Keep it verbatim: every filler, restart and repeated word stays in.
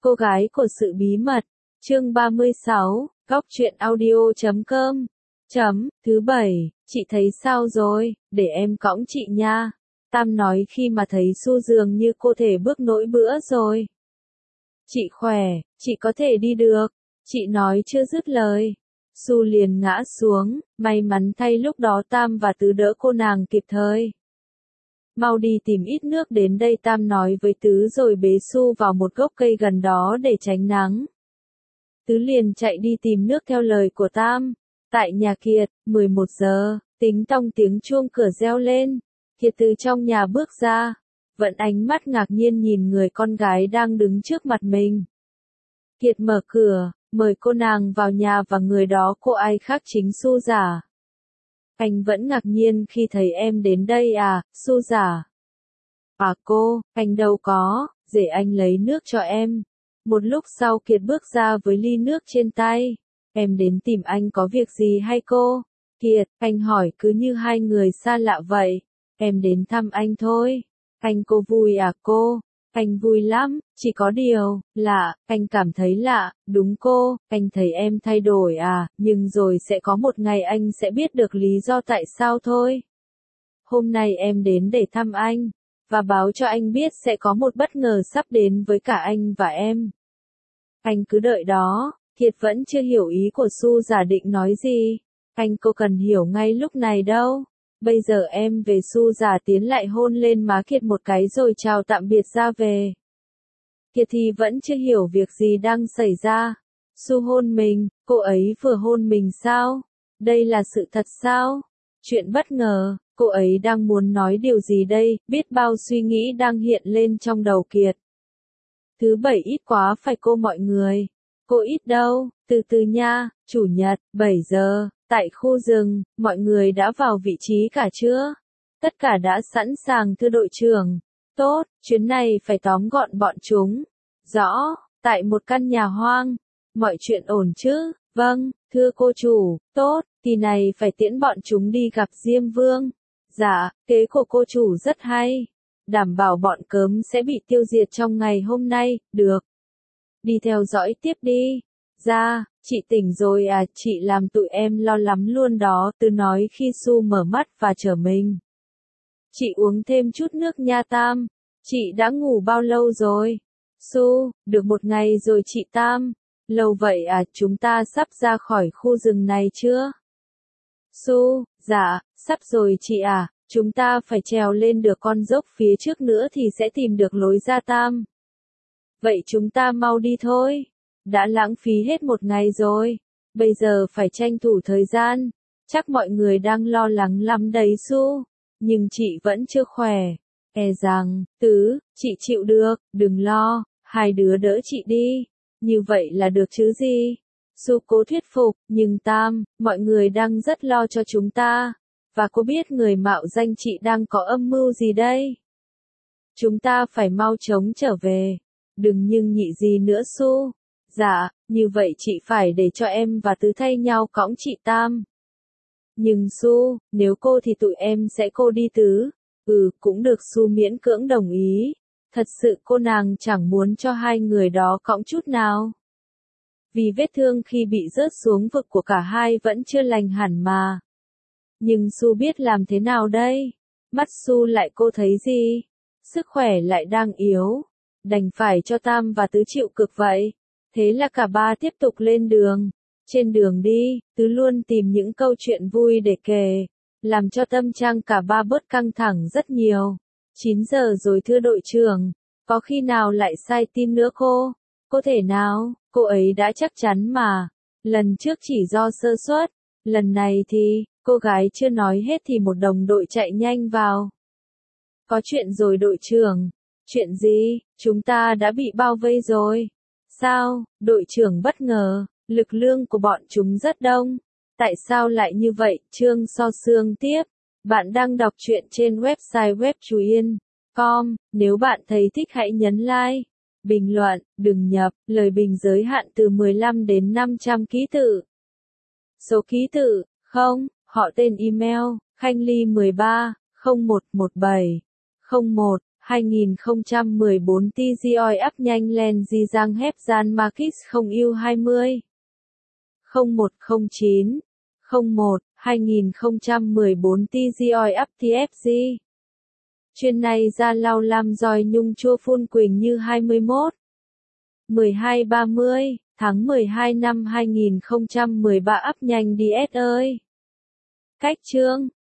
Cô gái của sự bí mật, chương ba mươi sáu, góc truyện audio chấm com. Chấm, thứ bảy, chị thấy sao rồi, để em cõng chị nha. Tam nói khi mà thấy Su dường như cô thể bước nổi bữa rồi. Chị khỏe, chị có thể đi được. Chị nói chưa dứt lời. Su liền ngã xuống, may mắn thay lúc đó Tam và Tứ đỡ cô nàng kịp thời. Mau đi tìm ít nước đến đây, Tam nói với Tứ rồi bế Su vào một gốc cây gần đó để tránh nắng. Tứ liền chạy đi tìm nước theo lời của Tam. Tại nhà Kiệt, mười một giờ, tính tong tiếng chuông cửa reo lên. Kiệt từ trong nhà bước ra, vẫn ánh mắt ngạc nhiên nhìn người con gái đang đứng trước mặt mình. Kiệt mở cửa, mời cô nàng vào nhà và người đó cô ai khác chính Su giả. Anh vẫn ngạc nhiên khi thấy em đến đây à, Su giả. À cô, anh đâu có, để anh lấy nước cho em. Một lúc sau Kiệt bước ra với ly nước trên tay. Em đến tìm anh có việc gì hay cô? Kiệt, anh hỏi cứ như hai người xa lạ vậy. Em đến thăm anh thôi. Anh cô vui à cô? Anh vui lắm, chỉ có điều, lạ, anh cảm thấy lạ, đúng cô, anh thấy em thay đổi à, nhưng rồi sẽ có một ngày anh sẽ biết được lý do tại sao thôi. Hôm nay em đến để thăm anh, và báo cho anh biết sẽ có một bất ngờ sắp đến với cả anh và em. Anh cứ đợi đó. Kiệt vẫn chưa hiểu ý của Su giả định nói gì. Anh cô cần hiểu ngay lúc này đâu. Bây giờ em về. Su giả tiến lại hôn lên má Kiệt một cái rồi chào tạm biệt ra về. Kiệt thì vẫn chưa hiểu việc gì đang xảy ra. Su hôn mình, cô ấy vừa hôn mình sao? Đây là sự thật sao? Chuyện bất ngờ, cô ấy đang muốn nói điều gì đây? Biết bao suy nghĩ đang hiện lên trong đầu Kiệt. Thứ bảy ít quá phải cô mọi người. Cô ít đâu, từ từ nha, chủ nhật, bảy giờ, tại khu rừng, mọi người đã vào vị trí cả chưa? Tất cả đã sẵn sàng thưa đội trưởng. Tốt, chuyến này phải tóm gọn bọn chúng. Rõ, tại một căn nhà hoang. Mọi chuyện ổn chứ? Vâng, thưa cô chủ, tốt, kỳ này phải tiễn bọn chúng đi gặp Diêm Vương. Dạ, kế của cô chủ rất hay. Đảm bảo bọn cớm sẽ bị tiêu diệt trong ngày hôm nay, được. Đi theo dõi tiếp đi. Ra, chị tỉnh rồi à, chị làm tụi em lo lắm luôn đó, Tứ nói khi Su mở mắt và trở mình. Chị uống thêm chút nước nha Tam. Chị đã ngủ bao lâu rồi? Su, được một ngày rồi chị Tam. Lâu vậy à, chúng ta sắp ra khỏi khu rừng này chưa? Su, dạ, sắp rồi chị à, chúng ta phải trèo lên được con dốc phía trước nữa thì sẽ tìm được lối ra Tam. Vậy chúng ta mau đi thôi. Đã lãng phí hết một ngày rồi. Bây giờ phải tranh thủ thời gian. Chắc mọi người đang lo lắng lắm đấy Su. Nhưng chị vẫn chưa khỏe. E rằng, Tứ, chị chịu được, đừng lo. Hai đứa đỡ chị đi. Như vậy là được chứ gì? Su cố thuyết phục, nhưng Tam, mọi người đang rất lo cho chúng ta. Và cô biết người mạo danh chị đang có âm mưu gì đây? Chúng ta phải mau chóng trở về. Đừng nhưng nhị gì nữa Su. Dạ, như vậy chị phải để cho em và Tứ thay nhau cõng chị Tam. Nhưng Su, nếu cô thì tụi em sẽ cô đi Tứ. Ừ, cũng được Su miễn cưỡng đồng ý. Thật sự cô nàng chẳng muốn cho hai người đó cõng chút nào. Vì vết thương khi bị rớt xuống vực của cả hai vẫn chưa lành hẳn mà. Nhưng Su biết làm thế nào đây? Mắt Su lại cô thấy gì? Sức khỏe lại đang yếu. Đành phải cho Tam và Tứ chịu cực vậy. Thế là cả ba tiếp tục lên đường. Trên đường đi, Tứ luôn tìm những câu chuyện vui để kể. Làm cho tâm trạng cả ba bớt căng thẳng rất nhiều. chín giờ rồi thưa đội trưởng. Có khi nào lại sai tin nữa cô? Có thể nào, cô ấy đã chắc chắn mà. Lần trước chỉ do sơ suất. Lần này thì, cô gái chưa nói hết thì một đồng đội chạy nhanh vào. Có chuyện rồi đội trưởng. Chuyện gì? Chúng ta đã bị bao vây rồi. Sao? Đội trưởng bất ngờ, lực lượng của bọn chúng rất đông. Tại sao lại như vậy? Trương So Sương tiếp. Bạn đang đọc truyện trên website web chuyen chấm com. Nếu bạn thấy thích hãy nhấn like, bình luận, đừng nhập, lời bình giới hạn từ mười lăm đến năm trăm ký tự. Số ký tự, không, họ tên email, khanh ly mười ba, không một một bảy, không một, hai nghìn không trăm mười bốn T G O I áp nhanh lên di giang hép gian Markis không U hai mươi. không một không chín. không một. hai nghìn không trăm mười bốn T G O I áp T F G. Chuyên này ra lau lam dòi nhung chua phun quỳnh như hai mươi mốt. mười hai ba mươi. Tháng mười hai năm hai nghìn không trăm mười ba áp nhanh đi S ơi. Cách chương